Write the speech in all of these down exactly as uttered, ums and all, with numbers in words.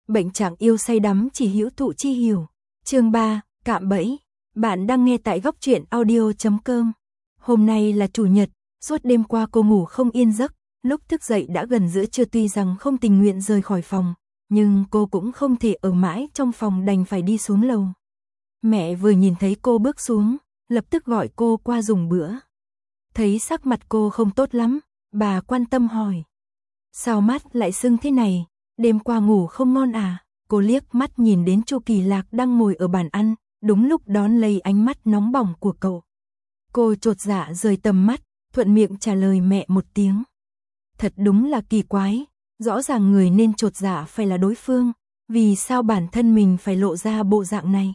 Bệnh trạng yêu say đắm chỉ hữu thụ chi hiểu. Chương ba, cạm bẫy. Bạn đang nghe tại góc truyện audio chấm com. Hôm nay là chủ nhật, suốt đêm qua cô ngủ không yên giấc, lúc thức dậy đã gần giữa trưa, tuy rằng không tình nguyện rời khỏi phòng, nhưng cô cũng không thể ở mãi trong phòng, đành phải đi xuống lầu. Mẹ vừa nhìn thấy cô bước xuống, lập tức gọi cô qua dùng bữa. Thấy sắc mặt cô không tốt lắm, bà quan tâm hỏi: sao mắt lại sưng thế này, đêm qua ngủ không ngon à? Cô liếc mắt nhìn đến Chu Kỳ Lạc đang ngồi ở bàn ăn, đúng lúc đón lấy ánh mắt nóng bỏng của cậu. Cô chột dạ rời tầm mắt, thuận miệng trả lời mẹ một tiếng. Thật đúng là kỳ quái, rõ ràng người nên chột dạ phải là đối phương, vì sao bản thân mình phải lộ ra bộ dạng này?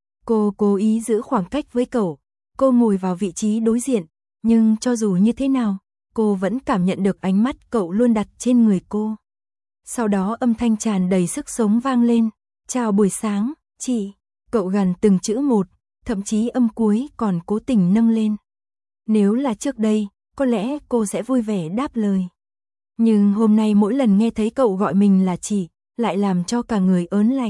Cô cố ý giữ khoảng cách với cậu, cô ngồi vào vị trí đối diện, nhưng cho dù như thế nào, cô vẫn cảm nhận được ánh mắt cậu luôn đặt trên người cô. Sau đó âm thanh tràn đầy sức sống vang lên: chào buổi sáng, chị. Cậu gằn từng chữ một, thậm chí âm cuối còn cố tình nâng lên. Nếu là trước đây, có lẽ cô sẽ vui vẻ đáp lời. Nhưng hôm nay mỗi lần nghe thấy cậu gọi mình là chị, lại làm cho cả người ớn lạnh.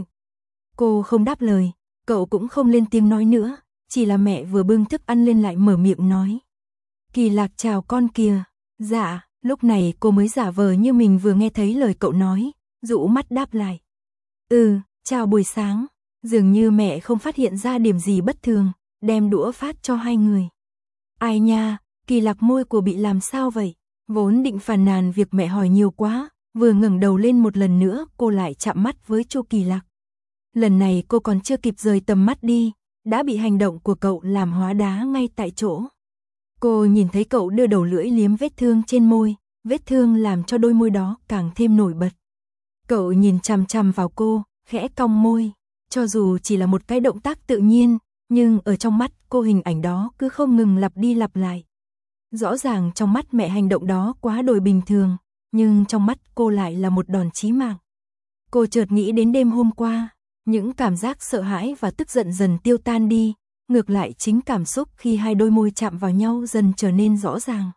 Cô không đáp lời, cậu cũng không lên tiếng nói nữa, chỉ là mẹ vừa bưng thức ăn lên lại mở miệng nói: Kỳ Lạc chào con kìa. Dạ. Lúc này cô mới giả vờ như mình vừa nghe thấy lời cậu nói, dụ mắt đáp lại: Ừ, chào buổi sáng. Dường như mẹ không phát hiện ra điểm gì bất thường, đem đũa phát cho hai người. Ai nha, Kỳ Lạc môi của bị làm sao vậy? Vốn định phàn nàn việc mẹ hỏi nhiều quá, vừa ngẩng đầu lên một lần nữa cô lại chạm mắt với Chu Kỳ Lạc. Lần này cô còn chưa kịp rời tầm mắt đi, đã bị hành động của cậu làm hóa đá ngay tại chỗ. Cô nhìn thấy cậu đưa đầu lưỡi liếm vết thương trên môi, vết thương làm cho đôi môi đó càng thêm nổi bật. Cậu nhìn chằm chằm vào cô, khẽ cong môi, cho dù chỉ là một cái động tác tự nhiên, nhưng ở trong mắt cô hình ảnh đó cứ không ngừng lặp đi lặp lại. Rõ ràng trong mắt mẹ hành động đó quá đồi bình thường, nhưng trong mắt cô lại là một đòn chí mạng. Cô chợt nghĩ đến đêm hôm qua, những cảm giác sợ hãi và tức giận dần tiêu tan đi. Ngược lại chính cảm xúc khi hai đôi môi chạm vào nhau dần trở nên rõ ràng.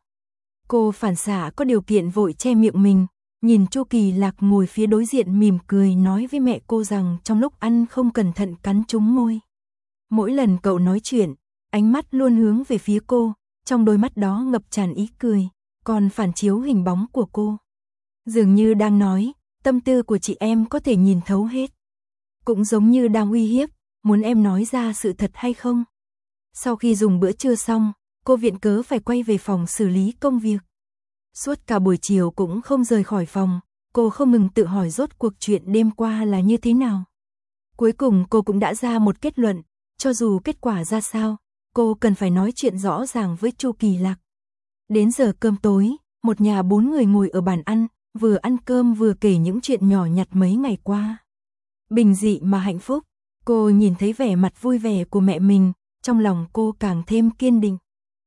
Cô phản xạ có điều kiện vội che miệng mình, nhìn Chu Kỳ Lạc ngồi phía đối diện mỉm cười nói với mẹ cô rằng trong lúc ăn không cẩn thận cắn trúng môi. Mỗi lần cậu nói chuyện, ánh mắt luôn hướng về phía cô, trong đôi mắt đó ngập tràn ý cười, còn phản chiếu hình bóng của cô. Dường như đang nói, tâm tư của chị em có thể nhìn thấu hết. Cũng giống như đang uy hiếp, muốn em nói ra sự thật hay không? Sau khi dùng bữa trưa xong, cô viện cớ phải quay về phòng xử lý công việc. Suốt cả buổi chiều cũng không rời khỏi phòng, cô không ngừng tự hỏi rốt cuộc chuyện đêm qua là như thế nào. Cuối cùng cô cũng đã ra một kết luận, cho dù kết quả ra sao, cô cần phải nói chuyện rõ ràng với Chu Kỳ Lạc. Đến giờ cơm tối, một nhà bốn người ngồi ở bàn ăn, vừa ăn cơm vừa kể những chuyện nhỏ nhặt mấy ngày qua. Bình dị mà hạnh phúc. Cô nhìn thấy vẻ mặt vui vẻ của mẹ mình, trong lòng cô càng thêm kiên định.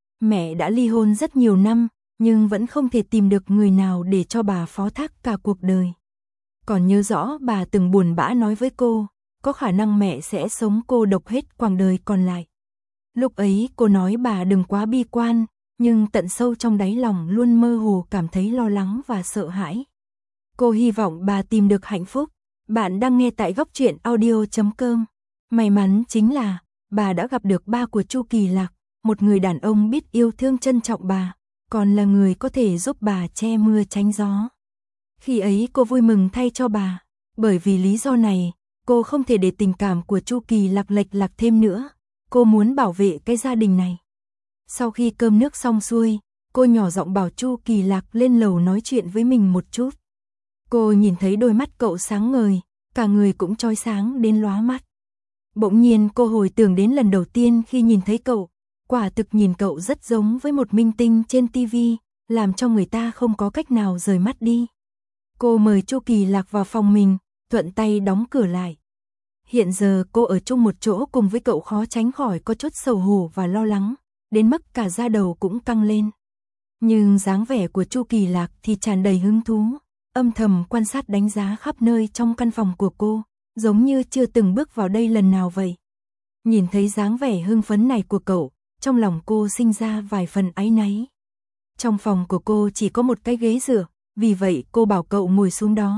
Mẹ đã ly hôn rất nhiều năm, nhưng vẫn không thể tìm được người nào để cho bà phó thác cả cuộc đời. Còn nhớ rõ bà từng buồn bã nói với cô, có khả năng mẹ sẽ sống cô độc hết quãng đời còn lại. Lúc ấy cô nói bà đừng quá bi quan, nhưng tận sâu trong đáy lòng luôn mơ hồ cảm thấy lo lắng và sợ hãi. Cô hy vọng bà tìm được hạnh phúc. Bạn đang nghe tại góc truyện audio chấm com. May mắn chính là, bà đã gặp được ba của Chu Kỳ Lạc, một người đàn ông biết yêu thương trân trọng bà, còn là người có thể giúp bà che mưa tránh gió. Khi ấy cô vui mừng thay cho bà, bởi vì lý do này, cô không thể để tình cảm của Chu Kỳ Lạc lệch lạc thêm nữa, cô muốn bảo vệ cái gia đình này. Sau khi cơm nước xong xuôi, cô nhỏ giọng bảo Chu Kỳ Lạc lên lầu nói chuyện với mình một chút. Cô nhìn thấy đôi mắt cậu sáng ngời, cả người cũng chói sáng đến lóa mắt. Bỗng nhiên cô hồi tưởng đến lần đầu tiên khi nhìn thấy cậu, quả thực nhìn cậu rất giống với một minh tinh trên ti vi, làm cho người ta không có cách nào rời mắt đi. Cô mời Chu Kỳ Lạc vào phòng mình, thuận tay đóng cửa lại. Hiện giờ cô ở chung một chỗ cùng với cậu khó tránh khỏi có chút xấu hổ và lo lắng, đến mức cả da đầu cũng căng lên. Nhưng dáng vẻ của Chu Kỳ Lạc thì tràn đầy hứng thú, âm thầm quan sát đánh giá khắp nơi trong căn phòng của cô, giống như chưa từng bước vào đây lần nào vậy. Nhìn thấy dáng vẻ hưng phấn này của cậu, trong lòng cô sinh ra vài phần áy náy. Trong phòng của cô chỉ có một cái ghế dựa, vì vậy cô bảo cậu ngồi xuống đó,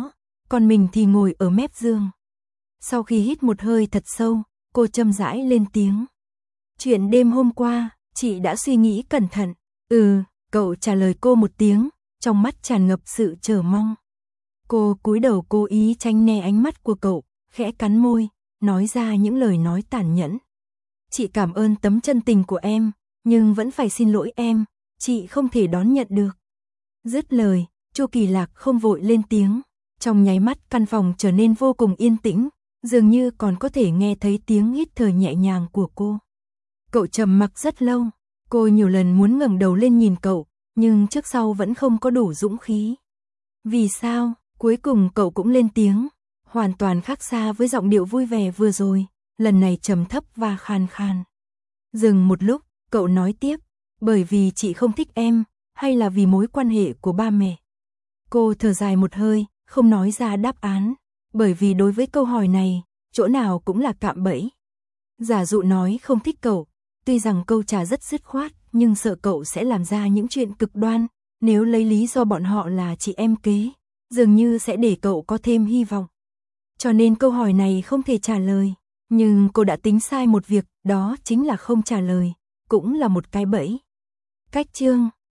còn mình thì ngồi ở mép giường. Sau khi hít một hơi thật sâu, cô chậm rãi lên tiếng. Chuyện đêm hôm qua, chị đã suy nghĩ cẩn thận. Ừ, cậu trả lời cô một tiếng, trong mắt tràn ngập sự chờ mong. Cô cúi đầu cố ý tránh né ánh mắt của cậu, khẽ cắn môi, nói ra những lời nói tàn nhẫn. Chị cảm ơn tấm chân tình của em, nhưng vẫn phải xin lỗi em, chị không thể đón nhận được. Dứt lời, Chu Kỳ Lạc không vội lên tiếng, trong nháy mắt căn phòng trở nên vô cùng yên tĩnh, dường như còn có thể nghe thấy tiếng hít thở nhẹ nhàng của cô. Cậu trầm mặc rất lâu, cô nhiều lần muốn ngẩng đầu lên nhìn cậu, nhưng trước sau vẫn không có đủ dũng khí. Vì sao? Cuối cùng cậu cũng lên tiếng, hoàn toàn khác xa với giọng điệu vui vẻ vừa rồi, lần này trầm thấp và khan khan. Dừng một lúc, cậu nói tiếp, bởi vì chị không thích em, hay là vì mối quan hệ của ba mẹ? Cô thở dài một hơi, không nói ra đáp án, bởi vì đối với câu hỏi này, chỗ nào cũng là cạm bẫy. Giả dụ nói không thích cậu, tuy rằng câu trả rất dứt khoát, nhưng sợ cậu sẽ làm ra những chuyện cực đoan, nếu lấy lý do bọn họ là chị em kế, dường như sẽ để cậu có thêm hy vọng. Cho nên câu hỏi này không thể trả lời, nhưng cô đã tính sai một việc, đó chính là không trả lời, cũng là một cái bẫy. Cách chương